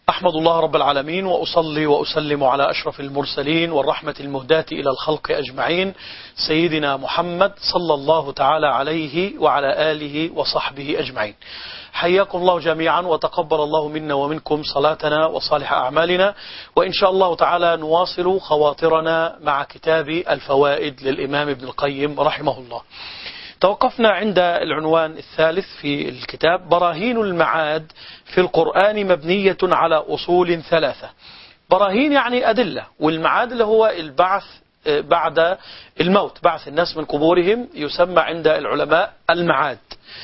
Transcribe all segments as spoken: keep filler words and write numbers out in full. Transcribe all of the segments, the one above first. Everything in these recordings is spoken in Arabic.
أحمد الله رب العالمين وأصلي وأسلم على أشرف المرسلين والرحمة المهداة إلى الخلق أجمعين سيدنا محمد صلى الله تعالى عليه وعلى آله وصحبه أجمعين. حياكم الله جميعا وتقبل الله منا ومنكم صلاتنا وصالح أعمالنا، وإن شاء الله تعالى نواصل خواطرنا مع كتاب الفوائد للإمام ابن القيم رحمه الله. توقفنا عند العنوان الثالث في الكتاب: براهين المعاد في القرآن مبنية على أصول ثلاثة. براهين يعني أدلة، والمعاد اللي هو البعث بعد الموت، بعث الناس من قبورهم، يسمى عند العلماء المعاد.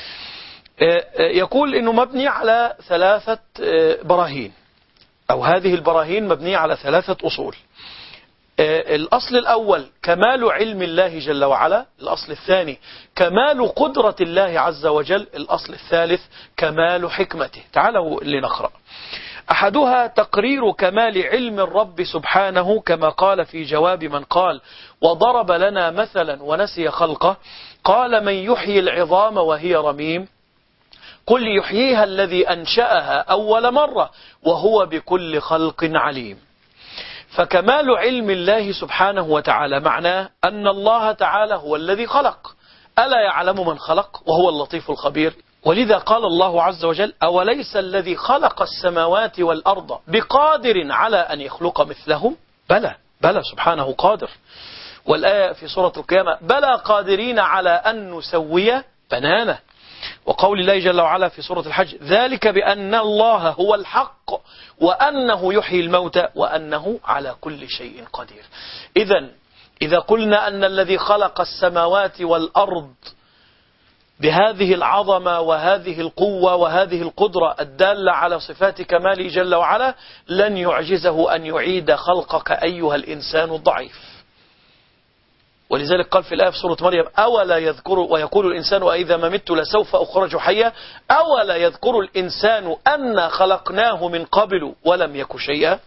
يقول إنه مبني على ثلاثة براهين، أو هذه البراهين مبنية على ثلاثة أصول. الأصل الأول كمال علم الله جل وعلا، الأصل الثاني كمال قدرة الله عز وجل، الأصل الثالث كمال حكمته. تعالوا لنقرأ. أحدها تقرير كمال علم الرب سبحانه، كما قال في جواب من قال وضرب لنا مثلا ونسي خلقه، قال: من يحيي العظام وهي رميم؟ قل يحييها الذي أنشأها أول مرة وهو بكل خلق عليم. فكمال علم الله سبحانه وتعالى معناه أن الله تعالى هو الذي خلق، ألا يعلم من خلق وهو اللطيف الخبير؟ ولذا قال الله عز وجل: أوليس الذي خلق السماوات والأرض بقادر على أن يخلق مثلهم؟ بلى بلى سبحانه قادر. والآية في سورة القيامة: بلى قادرين على أن نسوي بنانه. وقول الله جل وعلا في سورة الحج: ذلك بأن الله هو الحق وأنه يحيي الموتى وأنه على كل شيء قدير. إذن إذا قلنا أن الذي خلق السماوات والأرض بهذه العظمة وهذه القوة وهذه القدرة الدالة على صفات كماله جل وعلا، لن يعجزه أن يعيد خلقك أيها الإنسان الضعيف. ولذلك قال في الآية في سورة مريم: أولا يذكر، ويقول الإنسان وإذا ما مت لسوف أخرج حيا، أولا يذكر الإنسان أنا خلقناه من قبل ولم يك شيئا.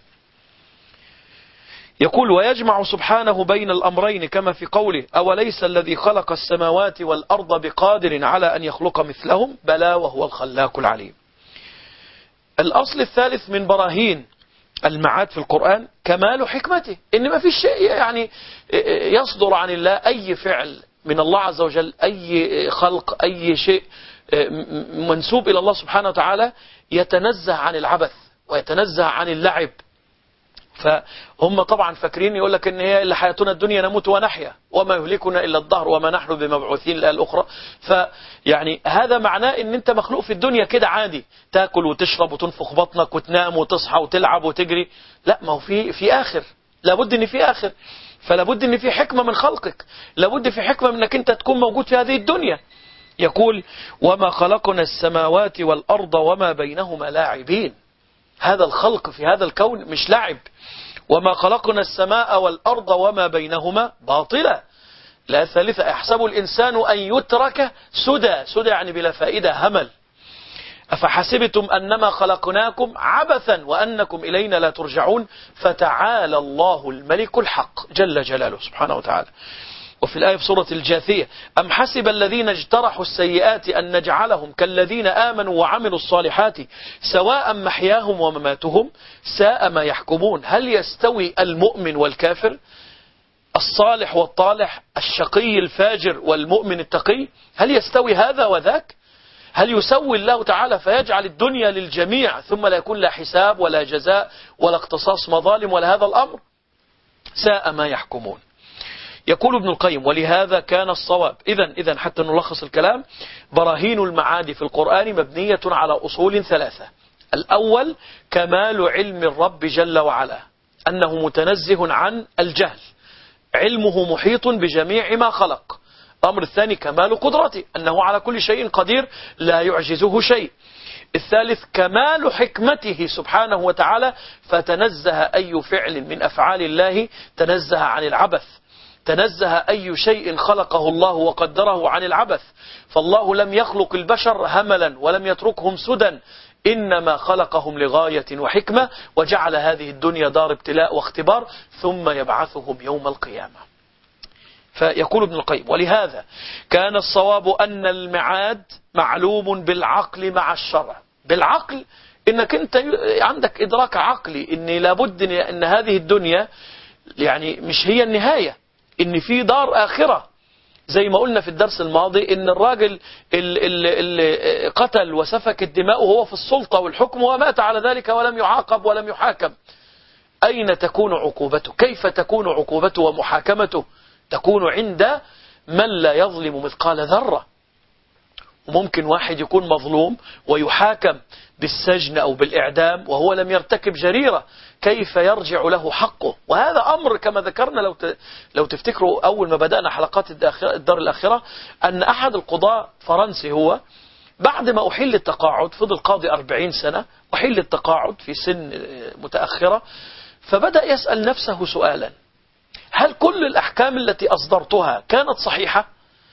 يقول: ويجمع سبحانه بين الأمرين كما في قوله: أوليس الذي خلق السماوات والأرض بقادر على أن يخلق مثلهم؟ بلى وهو الخلاق العليم. الأصل الثالث من براهين المعاد في القرآن كمال حكمته، إن ما فيش شيء يعني يصدر عن الله، أي فعل من الله عز وجل، أي خلق، أي شيء منسوب إلى الله سبحانه وتعالى يتنزه عن العبث ويتنزه عن اللعب. فهم طبعا فاكرين يقول لك ان هي اللي حياتنا الدنيا نموت ونحيا وما يهلكنا الا الدهر وما نحن بمبعوثين للآية الأخرى. فيعني هذا معناه ان انت مخلوق في الدنيا كده عادي، تاكل وتشرب وتنفخ بطنك وتنام وتصحى وتلعب وتجري. لا، ما هو في في اخر، لابد ان في اخر، فلابد ان في حكمة من خلقك، لابد في حكمة من انك انت تكون موجود في هذه الدنيا. يقول: وما خلقنا السماوات والأرض وما بينهما لاعبين. هذا الخلق في هذا الكون مش لعب. وما خلقنا السماء والأرض وما بينهما باطلا. لا ثالثة: يحسب الإنسان أن يترك سدى. سدى يعني بلا فائدة، همل. أفحسبتم أنما خلقناكم عبثا وأنكم إلينا لا ترجعون فتعالى الله الملك الحق جل جلاله سبحانه وتعالى. وفي الآية في سورة الجاثية: أم حسب الذين اجترحوا السيئات أن نجعلهم كالذين آمنوا وعملوا الصالحات سواء محياهم ومماتهم ساء ما يحكمون. هل يستوي المؤمن والكافر، الصالح والطالح، الشقي الفاجر والمؤمن التقي؟ هل يستوي هذا وذاك؟ هل يسوي الله تعالى فيجعل الدنيا للجميع ثم لا يكون لا حساب ولا جزاء ولا اقتصاص مظالم ولا هذا الأمر؟ ساء ما يحكمون. يقول ابن القيم: ولهذا كان الصواب. إذن إذن حتى نلخص الكلام: براهين المعاد في القرآن مبنية على أصول ثلاثة. الأول كمال علم الرب جل وعلا، أنه متنزه عن الجهل، علمه محيط بجميع ما خلق. الأمر الثاني كمال قدرته، أنه على كل شيء قدير لا يعجزه شيء. الثالث كمال حكمته سبحانه وتعالى، فتنزه أي فعل من أفعال الله، تنزه عن العبث، تنزه أي شيء خلقه الله وقدره عن العبث. فالله لم يخلق البشر هملا ولم يتركهم سدى، إنما خلقهم لغاية وحكمة، وجعل هذه الدنيا دار ابتلاء واختبار، ثم يبعثهم يوم القيامة. فيقول ابن القيم: ولهذا كان الصواب أن المعاد معلوم بالعقل مع الشرع. بالعقل انك انت عندك ادراك عقلي ان لابد ان هذه الدنيا يعني مش هي النهاية، ان في دار آخرة. زي ما قلنا في الدرس الماضي ان الراجل اللي, اللي قتل وسفك الدماء وهو في السلطة والحكم ومات على ذلك ولم يعاقب ولم يحاكم، أين تكون عقوبته؟ كيف تكون عقوبته ومحاكمته؟ تكون عند من لا يظلم مثقال ذرة. وممكن واحد يكون مظلوم ويحاكم بالسجن أو بالإعدام وهو لم يرتكب جريرة، كيف يرجع له حقه؟ وهذا أمر كما ذكرنا لو لو تفتكروا أول ما بدأنا حلقات الدار الآخرة، أن أحد القضاة فرنسي هو بعد ما أحل التقاعد، فضل قاضي أربعين سنة، أحل التقاعد في سن متأخرة، فبدأ يسأل نفسه سؤالا: هل كل الأحكام التي أصدرتها كانت صحيحة؟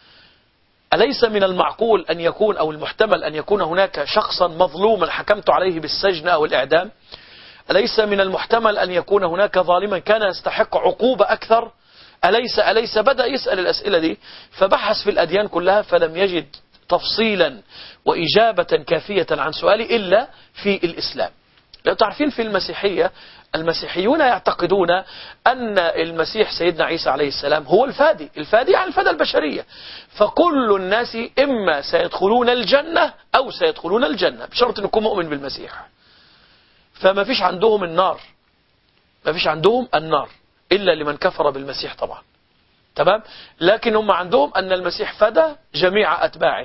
أليس من المعقول أن يكون أو المحتمل أن يكون هناك شخصا مظلوما حكمت عليه بالسجن أو الإعدام؟ أليس من المحتمل أن يكون هناك ظالما كان يستحق عقوبة أكثر؟ أليس أليس بدأ يسأل الأسئلة دي، فبحث في الأديان كلها فلم يجد تفصيلا وإجابة كافية عن سؤالي إلا في الإسلام. لو تعرفين في المسيحية، المسيحيون يعتقدون أن المسيح سيدنا عيسى عليه السلام هو الفادي، الفادي عن الفدى البشرية، فكل الناس إما سيدخلون الجنة أو سيدخلون الجنة بشرط أن يكون مؤمن بالمسيح. فما فيش عندهم النار، ما فيش عندهم النار إلا لمن كفر بالمسيح طبعا، تمام؟ لكن هم عندهم أن المسيح فدى جميع أتباعه.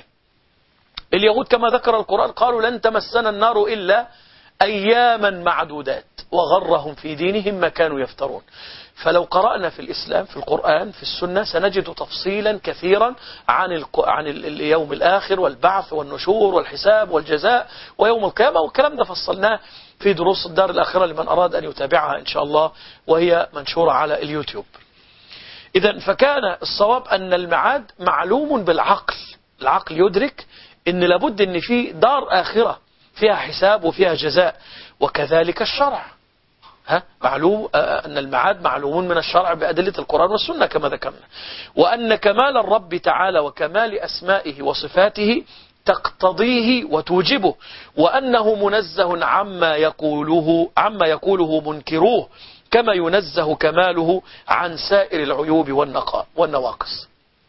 اليهود كما ذكر القرآن قالوا لن تمسنا النار إلا أياما معدودات وغرهم في دينهم ما كانوا يفترون. فلو قرأنا في الإسلام في القرآن في السنة سنجد تفصيلا كثيرا عن عن اليوم الآخر والبعث والنشور والحساب والجزاء ويوم القيامة، والكلام ده فصلناه في دروس الدار الآخرة لمن أراد أن يتابعها إن شاء الله، وهي منشورة على اليوتيوب. إذن فكان الصواب أن المعاد معلوم بالعقل، العقل يدرك أن لابد أن في دار آخرة فيها حساب وفيها جزاء، وكذلك الشرع. ها معلوم أن المعاد معلوم من الشرع بأدلة القرآن والسنة كما ذكرنا، وأن كمال الرب تعالى وكمال أسمائه وصفاته تقتضيه وتوجبه، وأنه منزه عما يقوله عما يقوله منكروه، كما ينزه كماله عن سائر العيوب والنواقص.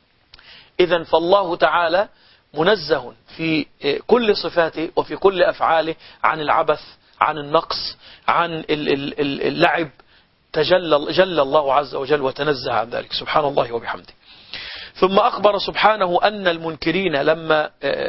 إذن فالله تعالى منزه في كل صفاته وفي كل أفعاله عن العبث، عن النقص، عن اللعب، تجلى جل الله عز وجل وتنزه عن ذلك سبحان الله وبحمده. ثم أخبر سبحانه أن المنكرين لما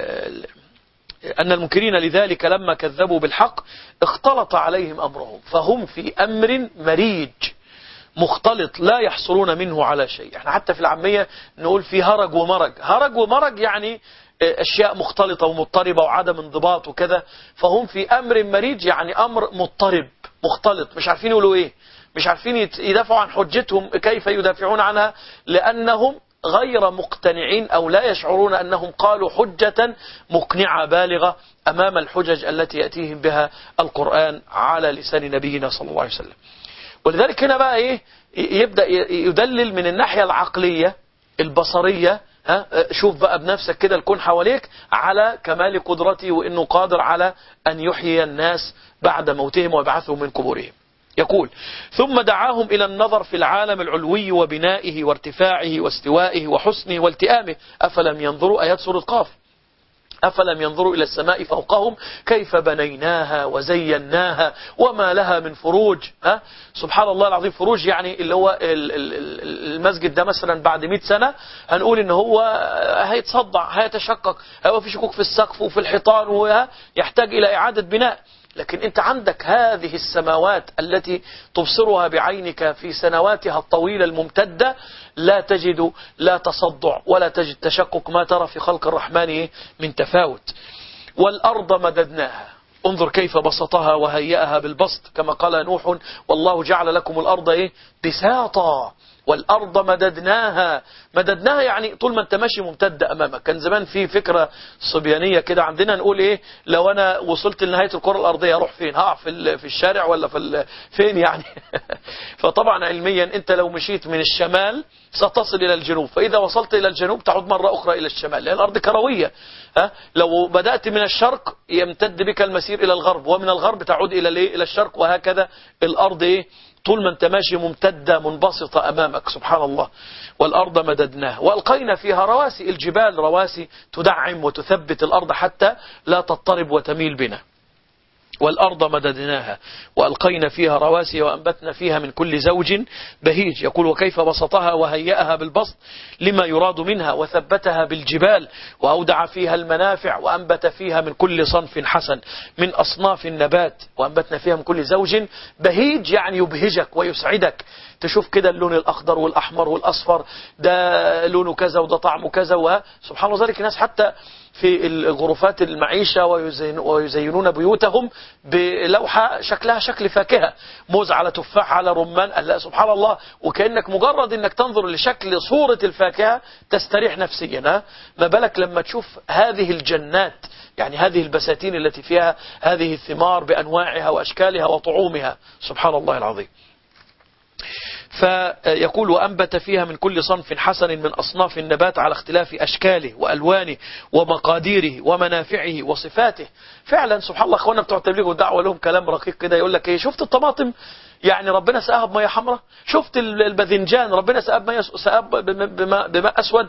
أن المنكرين لذلك لما كذبوا بالحق اختلط عليهم أمرهم، فهم في أمر مريج مختلط لا يحصلون منه على شيء. احنا حتى في العامية نقول في هرج ومرج، هرج ومرج يعني أشياء مختلطة ومضطربة وعدم انضباط وكذا، فهم في أمر مريج يعني أمر مضطرب مختلط، مش عارفين يقولوا إيه، مش عارفين يدافعوا عن حجتهم، كيف يدافعون عنها، لأنهم غير مقتنعين أو لا يشعرون أنهم قالوا حجة مقنعة بالغة أمام الحجج التي يأتيهم بها القرآن على لسان نبينا صلى الله عليه وسلم. ولذلك هنا بقى إيه يبدأ يدلل من الناحية العقلية البصرية، ها شوف بقى بنفسك كده الكون حواليك على كمال قدرته وإنه قادر على أن يحيي الناس بعد موتهم ويبعثهم من قبورهم. يقول ثم دعاهم إلى النظر في العالم العلوي وبنائه وارتفاعه واستوائه وحسنه والتئامه. أفلم ينظروا آيات سورة قاف، أفلم ينظروا إلى السماء فوقهم كيف بنيناها وزيناها وما لها من فروج. ها سبحان الله العظيم، فروج يعني اللي هو المسجد ده مثلا بعد مئة سنة هنقول إن هو هيتصدع هيتشقق، هيبقى في شكوك في السقف وفي الحيطان ويحتاج إلى إعادة بناء. لكن أنت عندك هذه السماوات التي تبصرها بعينك في سنواتها الطويلة الممتدة، لا تجد لا تصدع ولا تجد تشقق، ما ترى في خلق الرحمن من تفاوت. والأرض مددناها، انظر كيف بسطها وهيئها بالبسط، كما قال نوح والله جعل لكم الأرض إيه بساطا والأرض مددناها. مددناها يعني طول ما انت ماشي ممتدة أمامك. كان زمان في فكرة صبيانية كده عندنا نقول إيه، لو أنا وصلت لنهاية الكرة الأرضية أروح فين؟ هقع في في الشارع ولا في فين يعني؟ فطبعا علميا أنت لو مشيت من الشمال ستصل إلى الجنوب، فإذا وصلت إلى الجنوب تعود مرة أخرى إلى الشمال، لأن الأرض كروية. ها، لو بدأت من الشرق يمتد بك المسير إلى الغرب، ومن الغرب تعود إلى إلى الشرق، وهكذا الأرض إيه طول ما انت ماشي ممتدة منبسطة أمامك. سبحان الله. والأرض مددناها وألقينا فيها رواسي، الجبال رواسي تدعم وتثبت الأرض حتى لا تضطرب وتميل بنا. والأرض مددناها وألقينا فيها رواسي وأنبتنا فيها من كل زوج بهيج. يقول وكيف بسطها وهيئها بالبسط لما يراد منها، وثبتها بالجبال وأودع فيها المنافع، وأنبت فيها من كل صنف حسن من أصناف النبات، وأنبتنا فيها من كل زوج بهيج يعني يبهجك ويسعدك. تشوف كده اللون الأخضر والأحمر والأصفر، ده لونه كذا وده طعمه كذا، وسبحان الله ذلك الناس حتى في الغرفات المعيشة ويزينون بيوتهم بلوحة شكلها شكل فاكهة، موز على تفاح على رمان. لا سبحان الله، وكأنك مجرد انك تنظر لشكل صورة الفاكهة تستريح نفسيا. ما بالك لما تشوف هذه الجنات، يعني هذه البساتين التي فيها هذه الثمار بأنواعها وأشكالها وطعومها. سبحان الله العظيم. فيقول وأنبت فيها من كل صنف حسن من أصناف النبات على اختلاف أشكاله وألوانه ومقاديره ومنافعه وصفاته. فعلا سبحان الله، أخوانا بتوع التبليغ والدعوة لهم كلام رقيق كده، يقول لك إيه، شفت الطماطم يعني ربنا سقاها بمية حمراء، شفت الباذنجان ربنا سقاها بماء بماء أسود،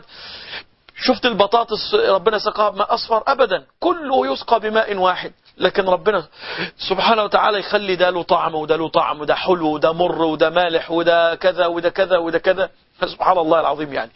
شفت البطاطس ربنا سقاها بماء أصفر. أبدا، كله يسقى بماء واحد، لكن ربنا سبحانه وتعالى يخلي ده له طعم وده له طعم، وده حلو وده مر وده مالح وده كذا وده كذا وده كذا. سبحان الله العظيم. يعني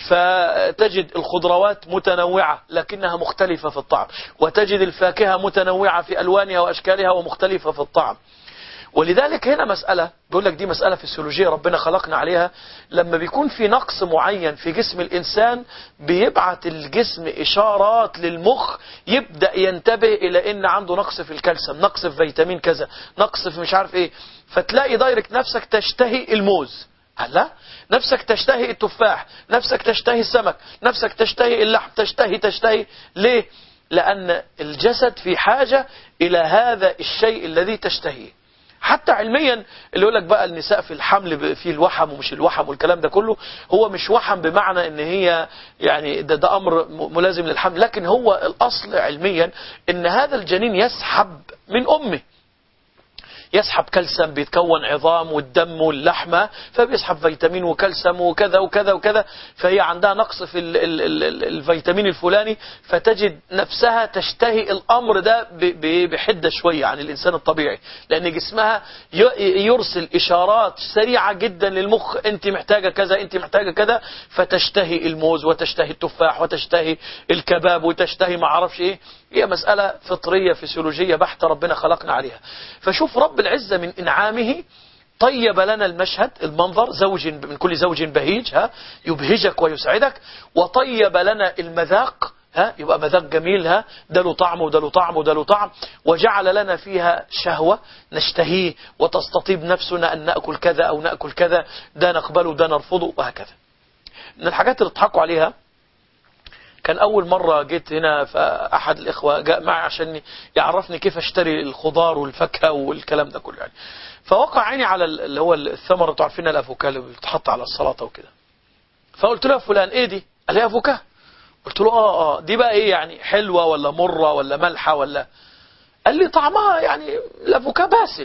فتجد الخضروات متنوعة لكنها مختلفة في الطعم، وتجد الفاكهة متنوعة في ألوانها وأشكالها ومختلفة في الطعم. ولذلك هنا مسألة بيقول لك دي مسألة فسيولوجية ربنا خلقنا عليها. لما بيكون في نقص معين في جسم الإنسان بيبعت الجسم إشارات للمخ يبدأ ينتبه إلى إن عنده نقص في الكالسيوم، نقص في فيتامين كذا، نقص في مش عارف إيه. فتلاقي دايركت نفسك تشتهي الموز، هلا نفسك تشتهي التفاح، نفسك تشتهي السمك، نفسك تشتهي اللحم، تشتهي تشتهي ليه؟ لأن الجسد في حاجة إلى هذا الشيء الذي تشتهيه. حتى علميا اللي يقول لك بقى النساء في الحمل في الوحم ومش الوحم والكلام ده كله، هو مش وحم بمعنى ان هي يعني ده, ده امر ملازم للحمل، لكن هو الاصل علميا ان هذا الجنين يسحب من امه، يسحب كالسيوم، بيتكون عظام والدم واللحمة، فبيسحب فيتامين وكالسيوم وكذا وكذا وكذا. فهي عندها نقص في ال ال ال الفيتامين الفلاني، فتجد نفسها تشتهي الأمر ده بحدة شوية عن الإنسان الطبيعي، لأن جسمها يرسل إشارات سريعة جدا للمخ، أنت محتاجة كذا، أنت محتاجة كذا، فتشتهي الموز وتشتهي التفاح وتشتهي الكباب وتشتهي ما عرفش إيه. هي مسألة فطرية فسيولوجية بحتة ربنا خلقنا عليها. فشوف رب العزة من إنعامه طيب لنا المشهد، المنظر، زوج من كل زوج بهيج، ها يبهجك ويسعدك، وطيب لنا المذاق، ها يبقى مذاق جميل، ها ده له طعم وده له طعم وده له طعم، وجعل لنا فيها شهوة نشتهيه وتستطيب نفسنا أن نأكل كذا أو نأكل كذا، ده نقبله ده نرفضه وهكذا. من الحاجات اللي تضحكوا عليها، كان أول مرة جيت هنا فأحد الإخوة جاء معي عشان يعرفني كيف أشتري الخضار والفاكهة والكلام ده كله يعني. فوقع عيني على اللي هو الثمرة، تعرفين الأفوكا اللي بتحط على السلطة وكده. فقلت له فلان إيه دي؟ قال لي أفوكا. قلت له آه آه دي بقى إيه يعني، حلوة ولا مرة ولا ملحة ولا؟ قال لي طعمها يعني الأفوكا باسل.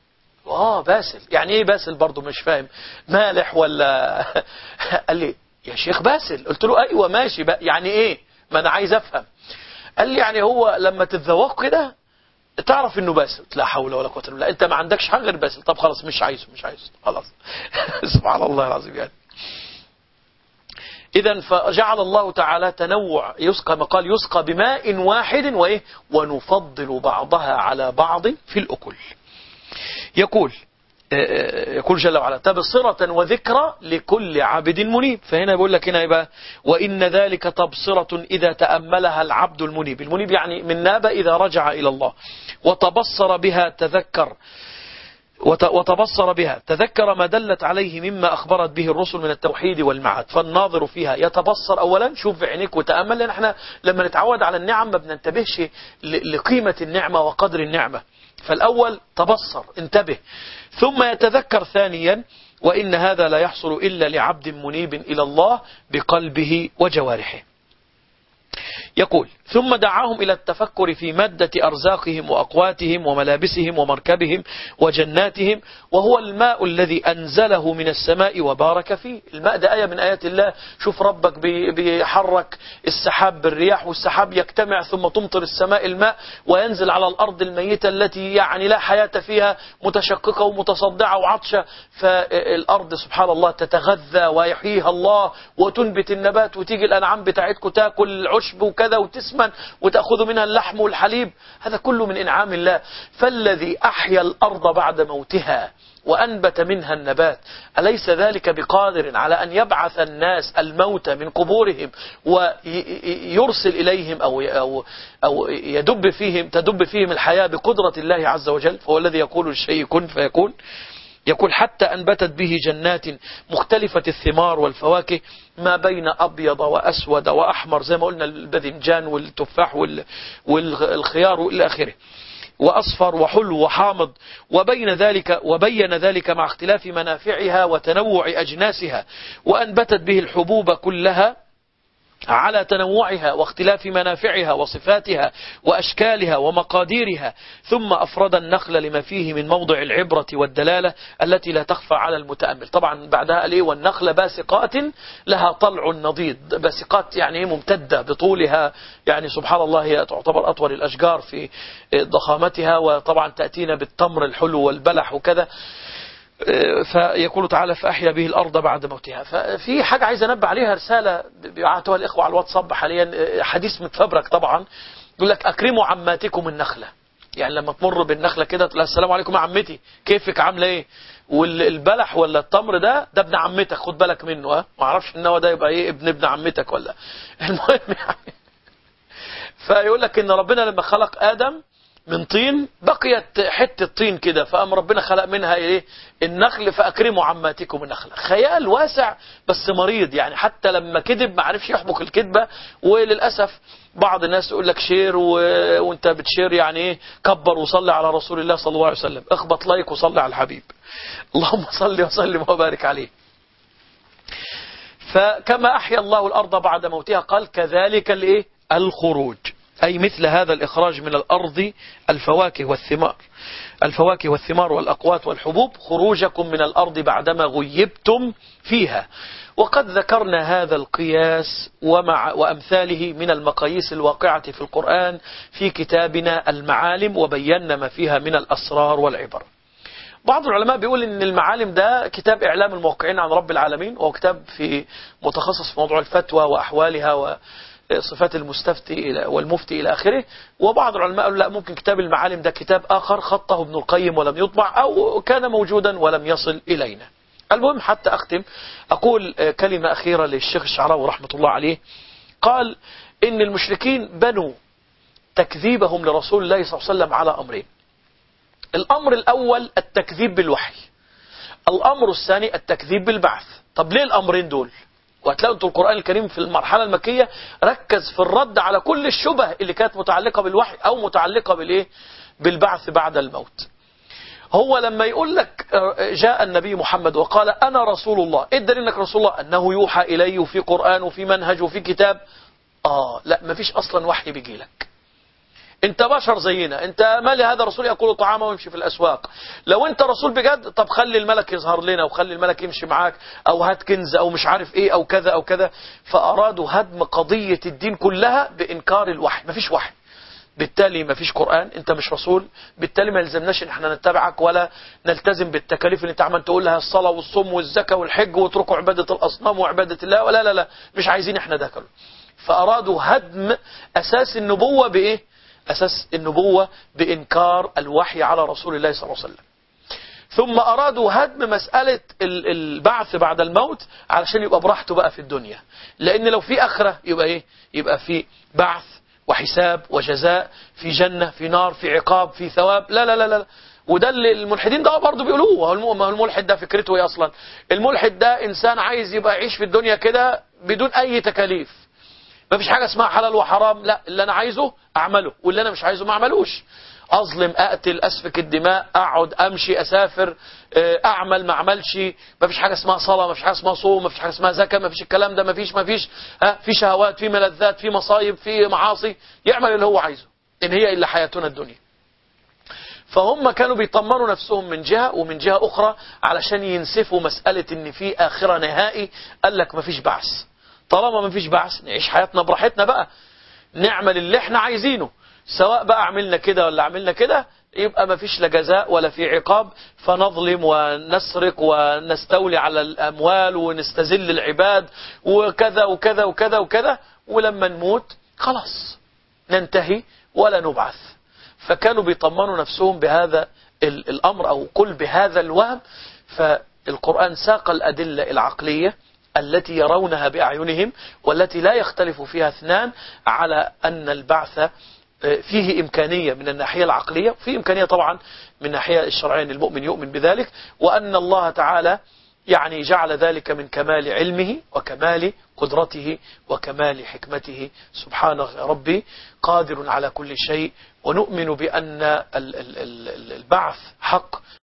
آه باسل يعني إيه باسل؟ برضو مش فاهم، مالح ولا؟ قال لي يا شيخ باسل. قلت له ايوه ماشي بقى يعني ايه، ما انا عايز افهم. قال لي يعني هو لما تتذوق كده تعرف انه باسل. لا حول ولا قوه الا بالله، انت ما عندكش حاجه غير باسل. طب خلاص مش عايزه مش عايزه خلاص. سبحان الله العظيم يعني. اذا فجعل الله تعالى تنوع، يسقى مقال يسقى بماء واحد وايه، ونفضل بعضها على بعض في الاكل. يقول يقول جل وعلا تبصرة وذكرى لكل عبد منيب. فهنا بيقول لك هنا يبقى وإن ذلك تبصرة إذا تأملها العبد المنيب. المنيب يعني من ناب إذا رجع إلى الله، وتبصر بها تذكر. وتبصر بها، تذكر ما دلت عليه مما أخبرت به الرسل من التوحيد والمعاد، فالناظر فيها يتبصر أولا، شوف بعينيك وتأمل، لأن احنا لما نتعود على النعم ما بننتبهش لقيمة النعمة وقدر النعمة، فالأول تبصر انتبه، ثم يتذكر ثانيا، وإن هذا لا يحصل إلا لعبد منيب إلى الله بقلبه وجوارحه. يقول: ثم دعاهم إلى التفكر في مادة أرزاقهم وأقواتهم وملابسهم ومركبهم وجناتهم، وهو الماء الذي أنزله من السماء وبارك فيه. الماء ده آية من آيات الله. شوف ربك بيحرك السحاب بالرياح، والسحاب يجتمع ثم تمطر السماء الماء وينزل على الأرض الميتة التي يعني لا حياة فيها، متشققة ومتصدعة وعطشة، فالأرض سبحان الله تتغذى ويحييها الله وتنبت النبات، وتيجي الأنعام بتاعتكم تاكل العشب وكذا وتسمن وتأخذ منها اللحم والحليب. هذا كله من إنعام الله. فالذي أحيا الأرض بعد موتها وأنبت منها النبات، أليس ذلك بقادر على أن يبعث الناس الموتى من قبورهم ويرسل إليهم أو أو أو يدب فيهم تدب فيهم الحياة بقدرة الله عز وجل؟ فهو الذي يقول الشيء كن فيكون. يقول: حتى أنبتت به جنات مختلفة الثمار والفواكه، ما بين أبيض وأسود وأحمر، زي ما قلنا الباذنجان والتفاح والخيار إلى آخره، وأصفر وحلو وحامض، وبين ذلك وبين ذلك مع اختلاف منافعها وتنوع أجناسها، وأنبتت به الحبوب كلها على تنوعها واختلاف منافعها وصفاتها وأشكالها ومقاديرها، ثم أفرد النخل لما فيه من موضع العبرة والدلالة التي لا تخفى على المتأمل. طبعا بعدها قال إيه: والنخل باسقات لها طلع نضيد. باسقات يعني ممتدة بطولها، يعني سبحان الله هي تعتبر أطول الأشجار في ضخامتها، وطبعا تأتينا بالتمر الحلو والبلح وكذا. فيقول تعالى: فأحيا به الأرض بعد موتها. ففي حاجة عايز أنبه عليها، رسالة بيبعتوها الإخوة على الواتساب حاليا، حديث متفبرك طبعا، يقول لك: أكرموا عماتكم النخلة. يعني لما تمر بالنخلة كده تقول: السلام عليكم يا عمتي، كيفك، عاملة ايه؟ والبلح ولا التمر ده ده ابن عمتك، خد بالك منه، ها ما اعرفش ان هو ده يبقى ايه، ابن ابن عمتك ولا المهم يعني. فيقول لك ان ربنا لما خلق آدم من طين بقيت حتة طين كده، فقام ربنا خلق منها ايه؟ النخل، فأكرموا عماتكم النخلة. خيال واسع بس مريض، يعني حتى لما كذب ما عرفش يحبك الكذبة. وللأسف بعض الناس يقول لك شير و... وانت بتشير يعني ايه، كبر وصلي على رسول الله صلى الله عليه وسلم، اخبط لايك وصلي على الحبيب، اللهم صل وسلم وبارك عليه. فكما أحيا الله الأرض بعد موتها، قال: كذلك الايه؟ الخروج، أي مثل هذا الإخراج من الأرض الفواكه والثمار الفواكه والثمار والأقوات والحبوب، خروجكم من الأرض بعدما غيبتم فيها. وقد ذكرنا هذا القياس ومع وأمثاله من المقاييس الواقعة في القرآن في كتابنا المعالم، وبينا ما فيها من الأسرار والعبر. بعض العلماء بيقول إن المعالم ده كتاب إعلام الموقعين عن رب العالمين، وهو كتاب في متخصص في موضوع الفتوى وأحوالها و صفات المستفتي والمفتي إلى آخره. وبعض العلماء قالوا لا، ممكن كتاب المعالم ده كتاب آخر خطه ابن القيم ولم يطبع، أو كان موجودا ولم يصل إلينا. المهم، حتى أختم أقول كلمة أخيرة للشيخ الشعراوي رحمة الله عليه. قال إن المشركين بنوا تكذيبهم لرسول الله صلى الله عليه وسلم على أمرين. الأمر الأول التكذيب بالوحي، الأمر الثاني التكذيب بالبعث. طب ليه الأمرين دول؟ وهتلاقوا انتوا القرآن الكريم في المرحلة المكية ركز في الرد على كل الشبه اللي كانت متعلقة بالوحي أو متعلقة بالإيه؟ بالبعث بعد الموت. هو لما يقول لك جاء النبي محمد وقال أنا رسول الله، إيه الدليل انك رسول الله؟ أنه يوحى إليه وفي قرآن وفي منهج وفي كتاب. آه لا، مفيش أصلا وحي بيجي لك، انت بشر زينا، انت مالي هذا رسول يأكل طعامه ويمشي في الأسواق. لو انت رسول بجد، طب خلي الملك يظهر لنا وخلي الملك يمشي معاك، او هات كنز او مش عارف ايه او كذا او كذا. فأرادوا هدم قضية الدين كلها بإنكار الوحي. مفيش وحي، بالتالي مفيش قرآن، انت مش رسول، بالتالي ما يلزمناش ان احنا نتبعك ولا نلتزم بالتكاليف اللي انت عمال تقول لها، الصلاة والصوم والزكاة والحج، واتركوا عبادة الأصنام وعبادة الله، ولا لا لا مش عايزين احنا ده كله. فأرادوا هدم أساس النبوة بإيه؟ أساس النبوة بإنكار الوحي على رسول الله صلى الله عليه وسلم. ثم أرادوا هدم مسألة البعث بعد الموت علشان يبقى براحته بقى في الدنيا، لأن لو في آخرة يبقى إيه؟ يبقى في بعث وحساب وجزاء، في جنة، في نار، في عقاب، في ثواب. لا لا لا لا، وده اللي الملحدين ده برضه بيقولوه. هو الملحد ده فكرته ايه اصلا؟ الملحد ده انسان عايز يبقى يعيش في الدنيا كده بدون اي تكاليف، ما فيش حاجه اسمها حلال وحرام، لا اللي انا عايزه اعمله واللي انا مش عايزه ما اعملوش. اظلم، اقتل، اسفك الدماء، اقعد، امشي، اسافر، اعمل، ما اعملش، ما فيش حاجه اسمها صلاه، ما فيش حاجه اسمها صوم، ما فيش حاجه اسمها زكاه، ما فيش الكلام ده، ما فيش ما فيش ها، في شهوات، في ملذات، في مصايب، في معاصي، يعمل اللي هو عايزه، ان هي الا حياتنا الدنيا. فهم كانوا بيطمنوا نفسهم من جهة، ومن جهة أخرى علشان ينسفوا مسألة إن في آخرة نهائي. قال لك مفيش بعث، طالما مفيش بعث نعيش حياتنا براحتنا بقى، نعمل اللي احنا عايزينه، سواء بقى عملنا كده ولا عملنا كده يبقى مفيش لا جزاء ولا في عقاب، فنظلم ونسرق ونستولي على الأموال ونستذل العباد وكذا وكذا وكذا وكذا، ولما نموت خلاص ننتهي ولا نبعث. فكانوا بيطمنوا نفسهم بهذا الأمر أو قل بهذا الوهم. فالقرآن ساق الأدلة العقلية التي يرونها بأعينهم والتي لا يختلف فيها اثنان على أن البعث فيه إمكانية من الناحية العقلية، وفيه إمكانية طبعا من الناحية الشرعية، المؤمن يؤمن بذلك، وأن الله تعالى يعني جعل ذلك من كمال علمه وكمال قدرته وكمال حكمته. سبحانه ربي قادر على كل شيء، ونؤمن بأن البعث حق.